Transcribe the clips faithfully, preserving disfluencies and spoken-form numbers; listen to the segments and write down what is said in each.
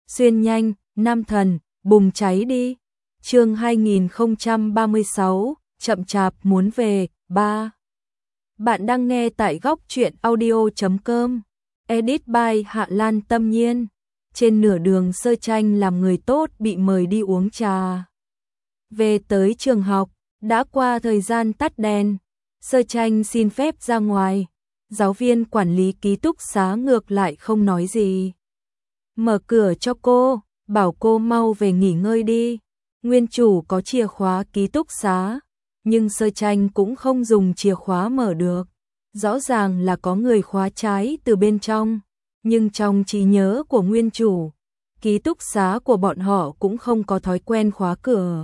Xuyên nhanh, nam thần, bùng cháy đi. Chương hai nghìn không trăm ba mươi sáu, chậm chạp muốn về, ba. Bạn đang nghe tại góc truyện audio chấm com. Edit by Hạ Lan Tâm Nhiên. Trên nửa đường Sơ Tranh làm người tốt bị mời đi uống trà. Về tới trường học, đã qua thời gian tắt đèn, Sơ Tranh xin phép ra ngoài. Giáo viên quản lý ký túc xá ngược lại không nói gì. Mở cửa cho cô, bảo cô mau về nghỉ ngơi đi. Nguyên chủ có chìa khóa ký túc xá, nhưng Sơ Tranh cũng không dùng chìa khóa mở được. Rõ ràng là có người khóa trái từ bên trong, nhưng trong trí nhớ của nguyên chủ, ký túc xá của bọn họ cũng không có thói quen khóa cửa.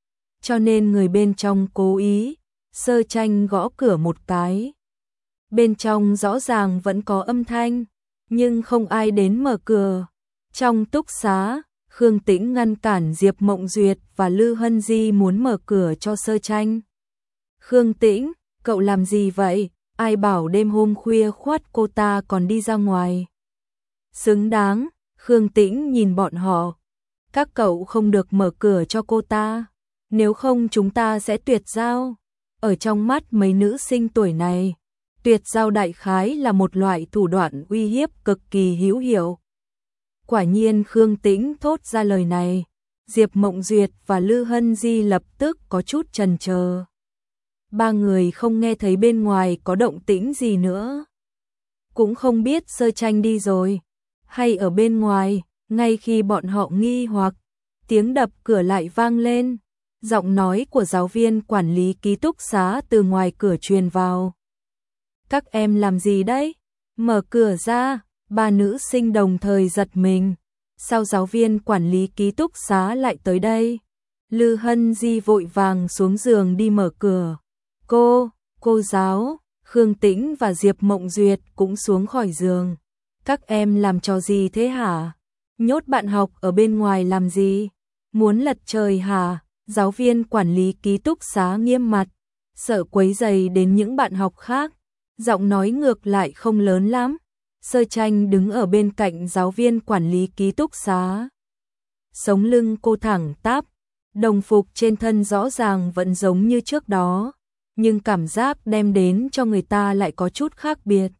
Cho nên người bên trong cố ý, Sơ Tranh gõ cửa một cái. Bên trong rõ ràng vẫn có âm thanh, nhưng không ai đến mở cửa. Trong túc xá, Khương Tĩnh ngăn cản Diệp Mộng Duyệt và Lư Hân Di muốn mở cửa cho Sơ Tranh. Khương Tĩnh, cậu làm gì vậy? Ai bảo đêm hôm khuya khoắt cô ta còn đi ra ngoài? Xứng đáng, Khương Tĩnh nhìn bọn họ. Các cậu không được mở cửa cho cô ta, nếu không chúng ta sẽ tuyệt giao. Ở trong mắt mấy nữ sinh tuổi này, tuyệt giao đại khái là một loại thủ đoạn uy hiếp cực kỳ hữu hiệu. Quả nhiên Khương Tĩnh thốt ra lời này, Diệp Mộng Duyệt và Lư Hân Di lập tức có chút chần chờ. Ba người không nghe thấy bên ngoài có động tĩnh gì nữa. Cũng không biết Sơ Tranh đi rồi, hay ở bên ngoài. Ngay khi bọn họ nghi hoặc, tiếng đập cửa lại vang lên. Giọng nói của giáo viên quản lý ký túc xá từ ngoài cửa truyền vào. Các em làm gì đấy? Mở cửa ra. Ba nữ sinh đồng thời giật mình. Sao giáo viên quản lý ký túc xá lại tới đây? Lư Hân Di vội vàng xuống giường đi mở cửa. Cô, cô giáo, Khương Tĩnh và Diệp Mộng Duyệt cũng xuống khỏi giường. Các em làm trò gì thế hả? Nhốt bạn học ở bên ngoài làm gì? Muốn lật trời hả? Giáo viên quản lý ký túc xá nghiêm mặt, sợ quấy rầy đến những bạn học khác. Giọng nói ngược lại không lớn lắm. Sơ Tranh đứng ở bên cạnh giáo viên quản lý ký túc xá. Sống lưng cô thẳng tắp, đồng phục trên thân rõ ràng vẫn giống như trước đó, nhưng cảm giác đem đến cho người ta lại có chút khác biệt.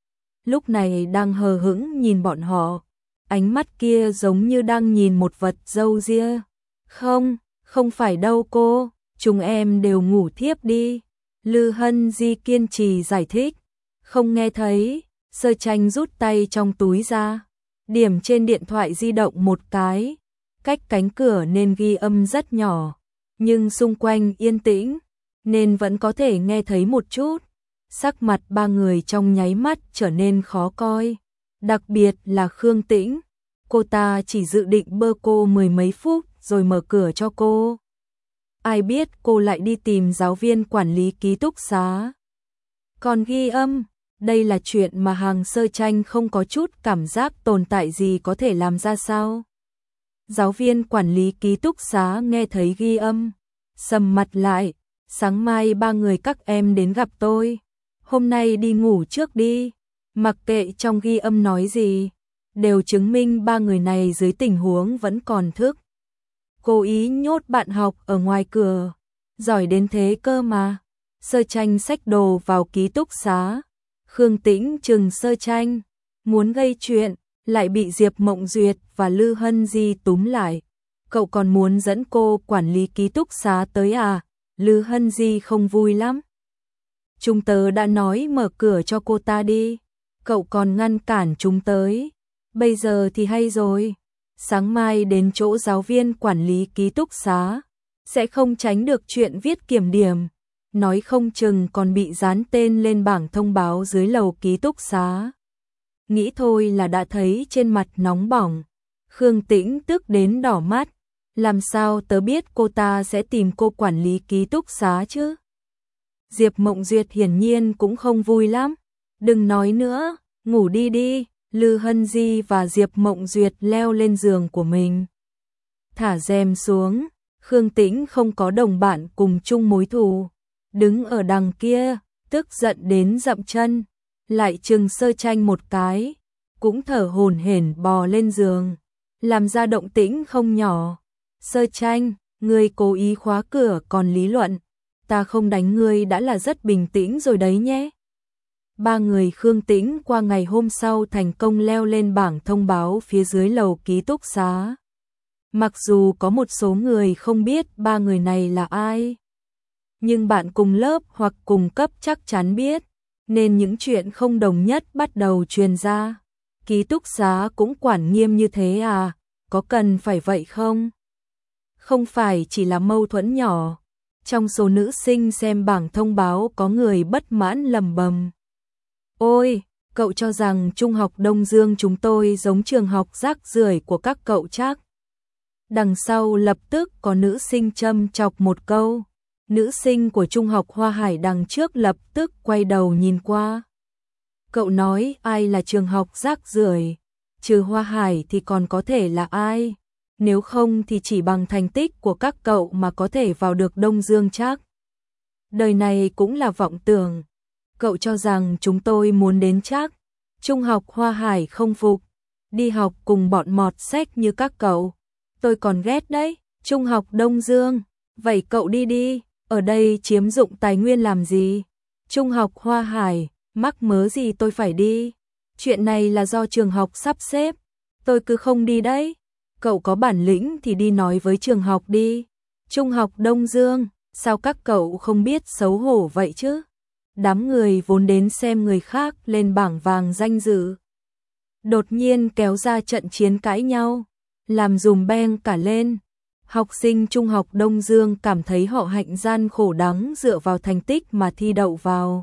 Lúc này đang hờ hững nhìn bọn họ, ánh mắt kia giống như đang nhìn một vật râu ria. Không, không phải đâu cô, chúng em đều ngủ thiếp đi. Lư Hân Di kiên trì giải thích. Không nghe thấy. Sơ Tranh rút tay trong túi ra, điểm trên điện thoại di động một cái. Cách cánh cửa nên ghi âm rất nhỏ, nhưng xung quanh yên tĩnh, nên vẫn có thể nghe thấy một chút. Sắc mặt ba người trong nháy mắt trở nên khó coi, đặc biệt là Khương Tĩnh. Cô ta chỉ dự định bơ cô mười mấy phút rồi mở cửa cho cô. Ai biết cô lại đi tìm giáo viên quản lý ký túc xá. Còn ghi âm, đây là chuyện mà hàng Sơ Tranh không có chút cảm giác tồn tại gì có thể làm ra sao. Giáo viên quản lý ký túc xá nghe thấy ghi âm, sầm mặt lại. Sáng mai ba người các em đến gặp tôi. Hôm nay đi ngủ trước đi. Mặc kệ trong ghi âm nói gì, đều chứng minh ba người này dưới tình huống vẫn còn thức. Cố ý nhốt bạn học ở ngoài cửa, giỏi đến thế cơ mà. Sơ Tranh xách đồ vào ký túc xá. Khương Tĩnh trừng Sơ Tranh, muốn gây chuyện, lại bị Diệp Mộng Duyệt và Lư Hân Di túm lại. Cậu còn muốn dẫn cô quản lý ký túc xá tới à? Lư Hân Di không vui lắm. Chúng tớ đã nói mở cửa cho cô ta đi, cậu còn ngăn cản chúng tới. Bây giờ thì hay rồi, sáng mai đến chỗ giáo viên quản lý ký túc xá, sẽ không tránh được chuyện viết kiểm điểm. Nói không chừng còn bị dán tên lên bảng thông báo dưới lầu ký túc xá. Nghĩ thôi là đã thấy trên mặt nóng bỏng. Khương Tĩnh tức đến đỏ mắt. Làm sao tớ biết cô ta sẽ tìm cô quản lý ký túc xá chứ? Diệp Mộng Duyệt hiển nhiên cũng không vui lắm. Đừng nói nữa, ngủ đi đi. Lư Hân Di và Diệp Mộng Duyệt leo lên giường của mình. Thả rèm xuống. Khương Tĩnh không có đồng bạn cùng chung mối thù, đứng ở đằng kia, tức giận đến dậm chân, lại chừng Sơ Tranh một cái, cũng thở hổn hển bò lên giường. làm ra động tĩnh không nhỏ. Sơ Tranh, ngươi cố ý khóa cửa còn lý luận, ta không đánh ngươi đã là rất bình tĩnh rồi đấy nhé. Ba người Khương Tĩnh qua ngày hôm sau thành công leo lên bảng thông báo phía dưới lầu ký túc xá. Mặc dù có một số người không biết ba người này là ai, nhưng bạn cùng lớp hoặc cùng cấp chắc chắn biết, nên những chuyện không đồng nhất bắt đầu truyền ra. Ký túc xá cũng quản nghiêm như thế à, có cần phải vậy không? Không phải chỉ là mâu thuẫn nhỏ. Trong số nữ sinh xem bảng thông báo có người bất mãn lầm bầm. Ôi, cậu cho rằng Trung học Đông Dương chúng tôi giống trường học rác rưởi của các cậu chắc? Đằng sau lập tức có nữ sinh châm chọc một câu. Nữ sinh của Trung học Hoa Hải đằng trước lập tức quay đầu nhìn qua. Cậu nói ai là trường học rác rưởi? Trừ Hoa Hải thì còn có thể là ai? Nếu không thì chỉ bằng thành tích của các cậu mà có thể vào được Đông Dương chắc. Đời này cũng là vọng tưởng. Cậu cho rằng chúng tôi muốn đến chắc. Trung học Hoa Hải không phục. Đi học cùng bọn mọt sách như các cậu. Tôi còn ghét đấy. Trung học Đông Dương. Vậy cậu đi đi. Ở đây chiếm dụng tài nguyên làm gì? Trung học Hoa Hải. Mắc mớ gì tôi phải đi? Chuyện này là do trường học sắp xếp. Tôi cứ không đi đấy. Cậu có bản lĩnh thì đi nói với trường học đi. Trung học Đông Dương, sao các cậu không biết xấu hổ vậy chứ? Đám người vốn đến xem người khác lên bảng vàng danh dự. Đột nhiên kéo ra trận chiến cãi nhau, làm dùm beng cả lên. Học sinh Trung học Đông Dương cảm thấy họ hạnh gian khổ đắng dựa vào thành tích mà thi đậu vào.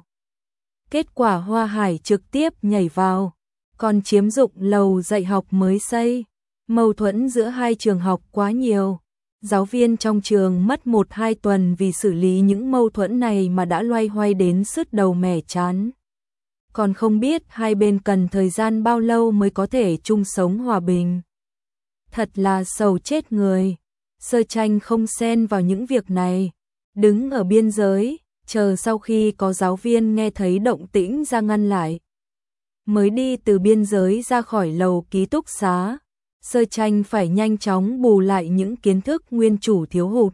Kết quả Hoa Hải trực tiếp nhảy vào, còn chiếm dụng lầu dạy học mới xây. Mâu thuẫn giữa hai trường học quá nhiều. Giáo viên trong trường mất một hai tuần vì xử lý những mâu thuẫn này mà đã loay hoay đến sứt đầu mẻ chán. Còn không biết hai bên cần thời gian bao lâu mới có thể chung sống hòa bình. Thật là sầu chết người. Sơ Tranh không xen vào những việc này, đứng ở biên giới, chờ sau khi có giáo viên nghe thấy động tĩnh ra ngăn lại. Mới đi từ biên giới ra khỏi lầu ký túc xá. Sơ Tranh phải nhanh chóng bù lại những kiến thức nguyên chủ thiếu hụt.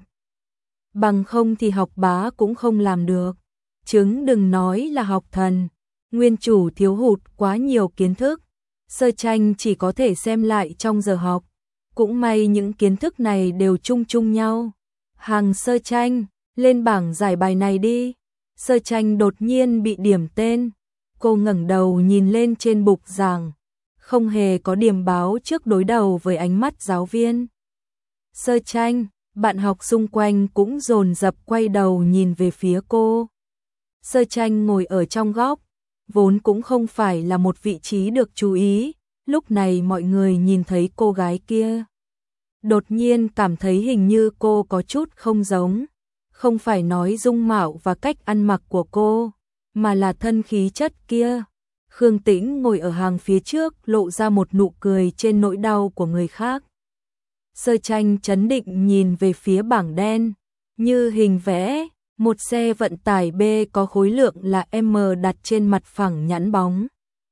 Bằng không thì học bá cũng không làm được. Chứng đừng nói là học thần. Nguyên chủ thiếu hụt quá nhiều kiến thức. Sơ Tranh chỉ có thể xem lại trong giờ học. Cũng may những kiến thức này đều chung chung nhau. Hàng Sơ Tranh, lên bảng giải bài này đi. Sơ Tranh đột nhiên bị điểm tên. Cô ngẩng đầu nhìn lên trên bục giảng. Không hề có điểm báo trước đối đầu với ánh mắt giáo viên. Sơ Tranh, bạn học xung quanh cũng dồn dập quay đầu nhìn về phía cô. Sơ Tranh ngồi ở trong góc, vốn cũng không phải là một vị trí được chú ý, lúc này mọi người nhìn thấy cô gái kia. Đột nhiên cảm thấy hình như cô có chút không giống, không phải nói dung mạo và cách ăn mặc của cô, mà là thân khí chất kia. Khương Tĩnh ngồi ở hàng phía trước lộ ra một nụ cười trên nỗi đau của người khác. Sơ Tranh chấn định nhìn về phía bảng đen, như hình vẽ, một xe vận tải B có khối lượng là M đặt trên mặt phẳng nhẵn bóng.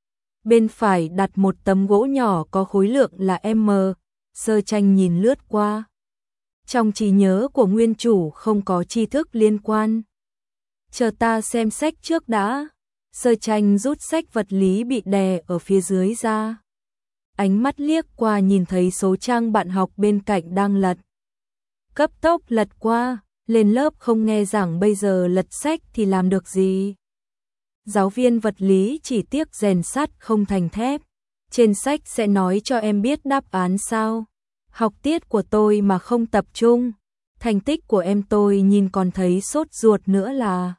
Bên phải đặt một tấm gỗ nhỏ có khối lượng là M, Sơ Tranh nhìn lướt qua. Trong trí nhớ của nguyên chủ không có tri thức liên quan. Chờ ta xem sách trước đã. Sơ Tranh rút sách vật lý bị đè ở phía dưới ra. Ánh mắt liếc qua nhìn thấy số trang bạn học bên cạnh đang lật. Cấp tốc lật qua, lên lớp không nghe giảng bây giờ lật sách thì làm được gì. Giáo viên vật lý chỉ tiếc rèn sắt không thành thép. Trên sách sẽ nói cho em biết đáp án sao. Học tiết của tôi mà không tập trung. Thành tích của em tôi nhìn còn thấy sốt ruột nữa là.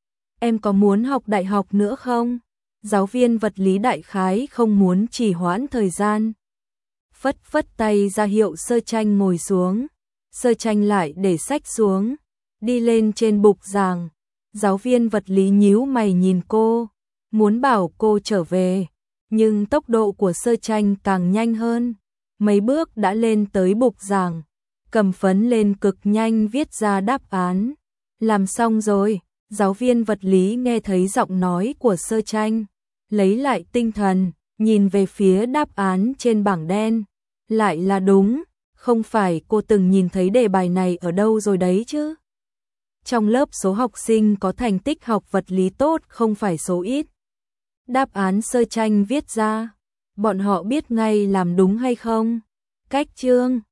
Em có muốn học đại học nữa không? Giáo viên vật lý đại khái không muốn trì hoãn thời gian. Phất phất tay ra hiệu Sơ Tranh ngồi xuống. Sơ Tranh lại để sách xuống, đi lên trên bục giảng. Giáo viên vật lý nhíu mày nhìn cô, muốn bảo cô trở về, nhưng tốc độ của Sơ Tranh càng nhanh hơn. Mấy bước đã lên tới bục giảng, cầm phấn lên cực nhanh viết ra đáp án. Làm xong rồi. Giáo viên vật lý nghe thấy giọng nói của Sơ Tranh, lấy lại tinh thần, nhìn về phía đáp án trên bảng đen, Lại là đúng, không phải cô từng nhìn thấy đề bài này ở đâu rồi đấy chứ? Trong lớp số học sinh có thành tích học vật lý tốt không phải số ít. Đáp án sơ tranh viết ra, bọn họ biết ngay làm đúng hay không? Cách chương